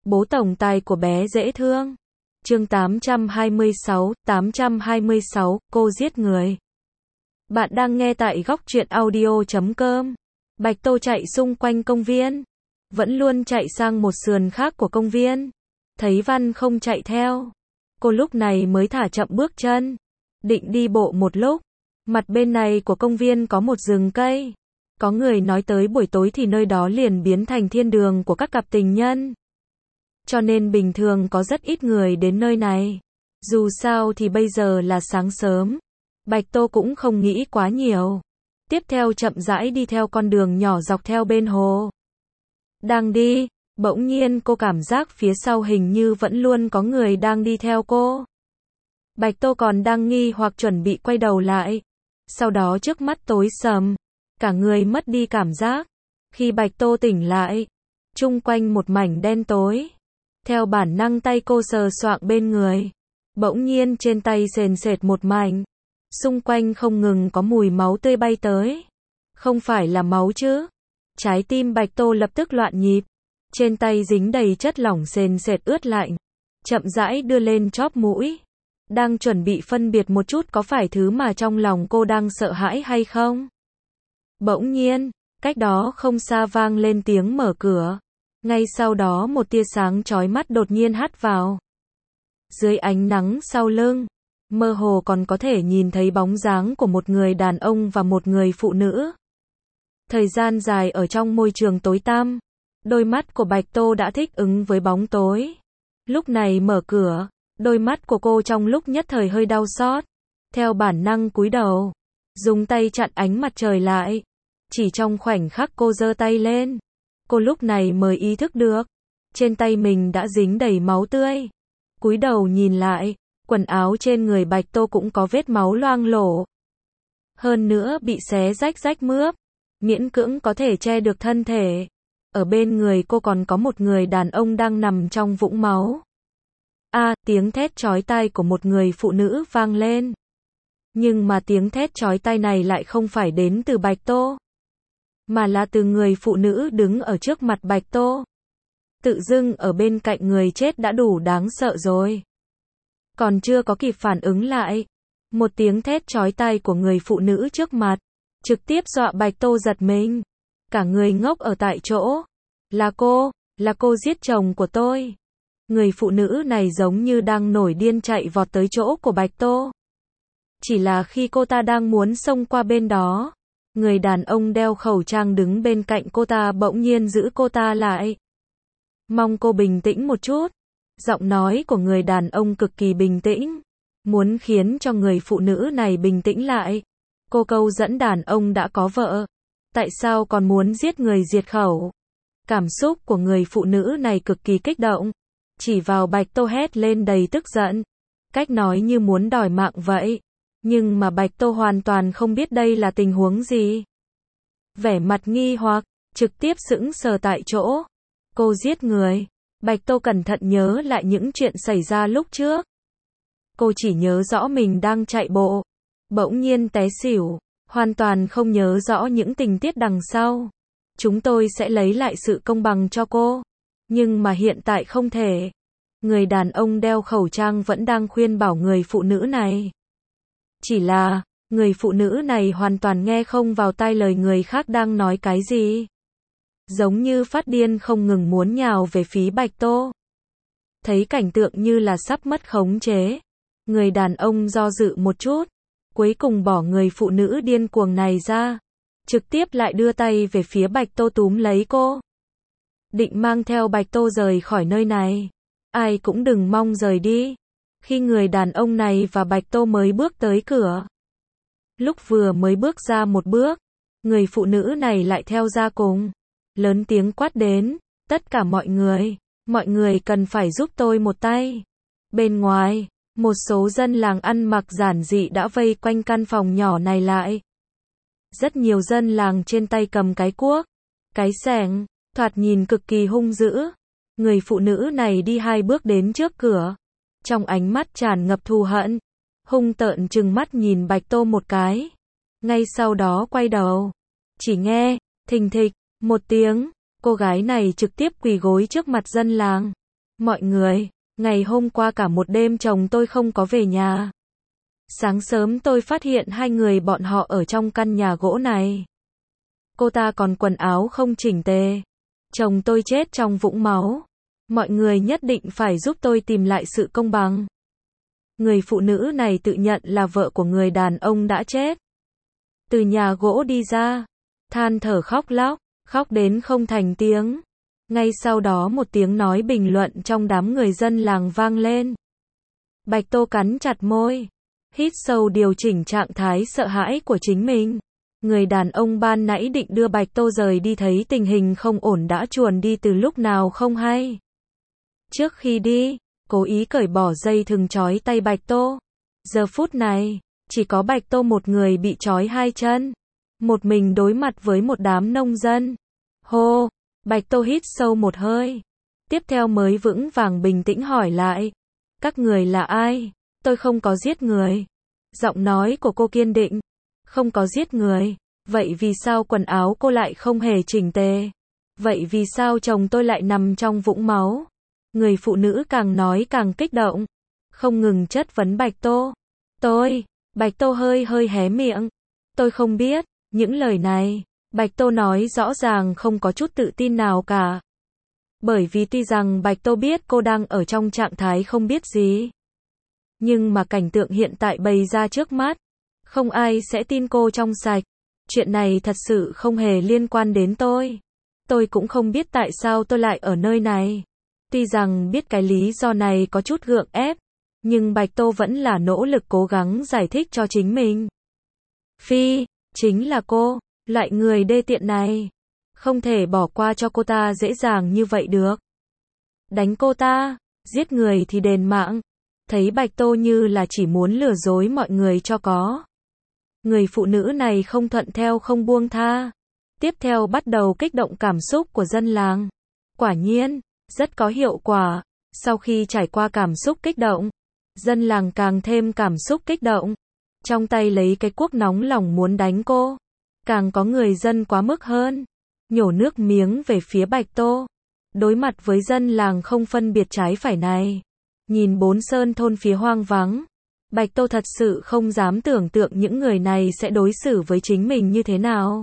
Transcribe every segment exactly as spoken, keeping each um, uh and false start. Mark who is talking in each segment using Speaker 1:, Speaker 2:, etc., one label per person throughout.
Speaker 1: Bố tổng tài của bé dễ thương. Chương tám trăm hai mươi sáu, tám trăm hai mươi sáu, cô giết người. Bạn đang nghe tại góc truyện audio chấm com. Bạch Tô chạy xung quanh công viên, vẫn luôn chạy sang một sườn khác của công viên. Thấy Văn không chạy theo, cô lúc này mới thả chậm bước chân, định đi bộ một lúc. Mặt bên này của công viên có một rừng cây. Có người nói tới buổi tối thì nơi đó liền biến thành thiên đường của các cặp tình nhân. Cho nên bình thường có rất ít người đến nơi này. Dù sao thì bây giờ là sáng sớm. Bạch Tô cũng không nghĩ quá nhiều. Tiếp theo chậm rãi đi theo con đường nhỏ dọc theo bên hồ. Đang đi, bỗng nhiên cô cảm giác phía sau hình như vẫn luôn có người đang đi theo cô. Bạch Tô còn đang nghi hoặc chuẩn bị quay đầu lại. Sau đó trước mắt tối sầm, cả người mất đi cảm giác. Khi Bạch Tô tỉnh lại, chung quanh một mảnh đen tối. Theo bản năng tay cô sờ soạng bên người. Bỗng nhiên trên tay sền sệt một mảnh. Xung quanh không ngừng có mùi máu tươi bay tới. Không phải là máu chứ? Trái tim Bạch Tô lập tức loạn nhịp. Trên tay dính đầy chất lỏng sền sệt ướt lạnh. Chậm rãi đưa lên chóp mũi. Đang chuẩn bị phân biệt một chút có phải thứ mà trong lòng cô đang sợ hãi hay không? Bỗng nhiên, cách đó không xa vang lên tiếng mở cửa. Ngay sau đó một tia sáng chói mắt đột nhiên hắt vào. Dưới ánh nắng sau lưng, mơ hồ còn có thể nhìn thấy bóng dáng của một người đàn ông và một người phụ nữ. Thời gian dài ở trong môi trường tối tăm, đôi mắt của Bạch Tô đã thích ứng với bóng tối. Lúc này mở cửa, đôi mắt của cô trong lúc nhất thời hơi đau xót. Theo bản năng cúi đầu, dùng tay chặn ánh mặt trời lại. Chỉ trong khoảnh khắc cô giơ tay lên, cô lúc này mới ý thức được, trên tay mình đã dính đầy máu tươi. Cúi đầu nhìn lại, quần áo trên người Bạch Tô cũng có vết máu loang lổ. Hơn nữa bị xé rách rách mướp, miễn cưỡng có thể che được thân thể. Ở bên người cô còn có một người đàn ông đang nằm trong vũng máu. A, à, tiếng thét chói tai của một người phụ nữ vang lên. Nhưng mà tiếng thét chói tai này lại không phải đến từ Bạch Tô, mà là từ người phụ nữ đứng ở trước mặt Bạch Tô. Tự dưng ở bên cạnh người chết đã đủ đáng sợ rồi. Còn chưa có kịp phản ứng lại, một tiếng thét chói tai của người phụ nữ trước mặt, trực tiếp dọa Bạch Tô giật mình. Cả người ngốc ở tại chỗ. Là cô, là cô giết chồng của tôi. Người phụ nữ này giống như đang nổi điên chạy vọt tới chỗ của Bạch Tô. Chỉ là khi cô ta đang muốn xông qua bên đó, người đàn ông đeo khẩu trang đứng bên cạnh cô ta bỗng nhiên giữ cô ta lại. Mong cô bình tĩnh một chút. Giọng nói của người đàn ông cực kỳ bình tĩnh, muốn khiến cho người phụ nữ này bình tĩnh lại. Cô câu dẫn đàn ông đã có vợ, tại sao còn muốn giết người diệt khẩu? Cảm xúc của người phụ nữ này cực kỳ kích động, chỉ vào Bạch Tô hét lên đầy tức giận. Cách nói như muốn đòi mạng vậy. Nhưng mà Bạch Tô hoàn toàn không biết đây là tình huống gì. Vẻ mặt nghi hoặc, trực tiếp sững sờ tại chỗ. Cô giết người. Bạch Tô cẩn thận nhớ lại những chuyện xảy ra lúc trước. Cô chỉ nhớ rõ mình đang chạy bộ, bỗng nhiên té xỉu, hoàn toàn không nhớ rõ những tình tiết đằng sau. Chúng tôi sẽ lấy lại sự công bằng cho cô. Nhưng mà hiện tại không thể. Người đàn ông đeo khẩu trang vẫn đang khuyên bảo người phụ nữ này. Chỉ là, người phụ nữ này hoàn toàn nghe không vào tai lời người khác đang nói cái gì. Giống như phát điên không ngừng muốn nhào về phía Bạch Tô. Thấy cảnh tượng như là sắp mất khống chế. Người đàn ông do dự một chút, cuối cùng bỏ người phụ nữ điên cuồng này ra. Trực tiếp lại đưa tay về phía Bạch Tô túm lấy cô. Định mang theo Bạch Tô rời khỏi nơi này. Ai cũng đừng mong rời đi. Khi người đàn ông này và Bạch Tô mới bước tới cửa. Lúc vừa mới bước ra một bước, người phụ nữ này lại theo ra cùng. Lớn tiếng quát đến, tất cả mọi người, mọi người cần phải giúp tôi một tay. Bên ngoài, một số dân làng ăn mặc giản dị đã vây quanh căn phòng nhỏ này lại. Rất nhiều dân làng trên tay cầm cái cuốc, cái xẻng, thoạt nhìn cực kỳ hung dữ. Người phụ nữ này đi hai bước đến trước cửa. Trong ánh mắt tràn ngập thù hận, hung tợn trừng mắt nhìn Bạch Tô một cái. Ngay sau đó quay đầu, chỉ nghe, thình thịch, một tiếng, cô gái này trực tiếp quỳ gối trước mặt dân làng. Mọi người, ngày hôm qua cả một đêm chồng tôi không có về nhà. Sáng sớm tôi phát hiện hai người bọn họ ở trong căn nhà gỗ này. Cô ta còn quần áo không chỉnh tề. Chồng tôi chết trong vũng máu. Mọi người nhất định phải giúp tôi tìm lại sự công bằng. Người phụ nữ này tự nhận là vợ của người đàn ông đã chết. Từ nhà gỗ đi ra, than thở khóc lóc, khóc đến không thành tiếng. Ngay sau đó một tiếng nói bình luận trong đám người dân làng vang lên. Bạch Tô cắn chặt môi, hít sâu điều chỉnh trạng thái sợ hãi của chính mình. Người đàn ông ban nãy định đưa Bạch Tô rời đi thấy tình hình không ổn đã chuồn đi từ lúc nào không hay. Trước khi đi, cố ý cởi bỏ dây thừng trói tay Bạch Tô. Giờ phút này, chỉ có Bạch Tô một người bị trói hai chân. Một mình đối mặt với một đám nông dân. Hô, Bạch Tô hít sâu một hơi. Tiếp theo mới vững vàng bình tĩnh hỏi lại. Các người là ai? Tôi không có giết người. Giọng nói của cô kiên định. Không có giết người. Vậy vì sao quần áo cô lại không hề chỉnh tề? Vậy vì sao chồng tôi lại nằm trong vũng máu? Người phụ nữ càng nói càng kích động. Không ngừng chất vấn Bạch Tô. Tôi, Bạch Tô hơi hơi hé miệng. Tôi không biết. Những lời này, Bạch Tô nói rõ ràng không có chút tự tin nào cả. Bởi vì tuy rằng Bạch Tô biết cô đang ở trong trạng thái không biết gì. Nhưng mà cảnh tượng hiện tại bày ra trước mắt. Không ai sẽ tin cô trong sạch. Chuyện này thật sự không hề liên quan đến tôi. Tôi cũng không biết tại sao tôi lại ở nơi này. Tuy rằng biết cái lý do này có chút gượng ép. Nhưng Bạch Tô vẫn là nỗ lực cố gắng giải thích cho chính mình. Phi, chính là cô, loại người đê tiện này. Không thể bỏ qua cho cô ta dễ dàng như vậy được. Đánh cô ta, giết người thì đền mạng. Thấy Bạch Tô như là chỉ muốn lừa dối mọi người cho có. Người phụ nữ này không thuận theo không buông tha. Tiếp theo bắt đầu kích động cảm xúc của dân làng. Quả nhiên, rất có hiệu quả. Sau khi trải qua cảm xúc kích động, dân làng càng thêm cảm xúc kích động. Trong tay lấy cái cuốc nóng lòng muốn đánh cô. Càng có người dân quá mức hơn. Nhổ nước miếng về phía Bạch Tô. Đối mặt với dân làng không phân biệt trái phải này. Nhìn bốn sơn thôn phía hoang vắng. Bạch Tô thật sự không dám tưởng tượng những người này sẽ đối xử với chính mình như thế nào.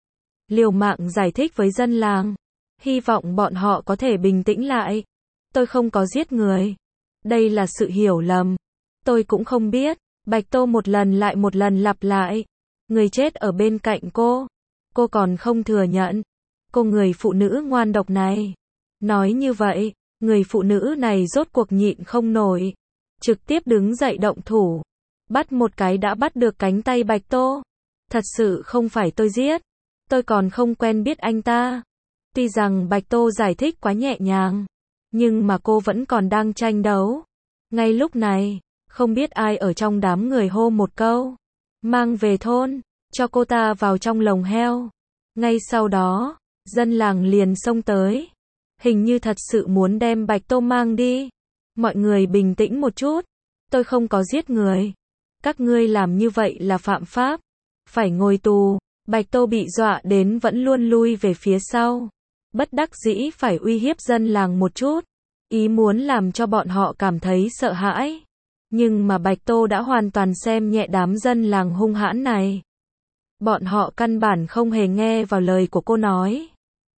Speaker 1: Liều mạng giải thích với dân làng. Hy vọng bọn họ có thể bình tĩnh lại. Tôi không có giết người. Đây là sự hiểu lầm. Tôi cũng không biết. Bạch Tô một lần lại một lần lặp lại. Người chết ở bên cạnh cô. Cô còn không thừa nhận. Cô người phụ nữ ngoan độc này. Nói như vậy, người phụ nữ này rốt cuộc nhịn không nổi. Trực tiếp đứng dậy động thủ. Bắt một cái đã bắt được cánh tay Bạch Tô. Thật sự không phải tôi giết. Tôi còn không quen biết anh ta. Tuy rằng Bạch Tô giải thích quá nhẹ nhàng. Nhưng mà cô vẫn còn đang tranh đấu. Ngay lúc này, không biết ai ở trong đám người hô một câu. Mang về thôn, cho cô ta vào trong lồng heo. Ngay sau đó, dân làng liền xông tới. Hình như thật sự muốn đem Bạch Tô mang đi. Mọi người bình tĩnh một chút. Tôi không có giết người. Các ngươi làm như vậy là phạm pháp. Phải ngồi tù. Bạch Tô bị dọa đến vẫn luôn lui về phía sau. Bất đắc dĩ phải uy hiếp dân làng một chút. Ý muốn làm cho bọn họ cảm thấy sợ hãi. Nhưng mà Bạch Tô đã hoàn toàn xem nhẹ đám dân làng hung hãn này. Bọn họ căn bản không hề nghe vào lời của cô nói.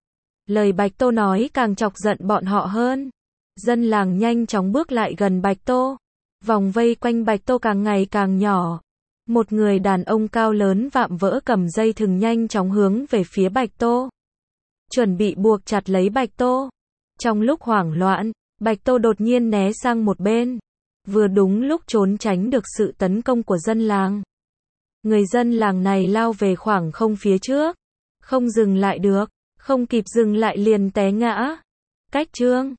Speaker 1: Lời Bạch Tô nói càng chọc giận bọn họ hơn. Dân làng nhanh chóng bước lại gần Bạch Tô. Vòng vây quanh Bạch Tô càng ngày càng nhỏ. Một người đàn ông cao lớn vạm vỡ cầm dây thừng nhanh chóng hướng về phía Bạch Tô. Chuẩn bị buộc chặt lấy Bạch Tô. Trong lúc hoảng loạn, Bạch Tô đột nhiên né sang một bên. Vừa đúng lúc trốn tránh được sự tấn công của dân làng. Người dân làng này lao về khoảng không phía trước. Không dừng lại được. Không kịp dừng lại liền té ngã. Cách chương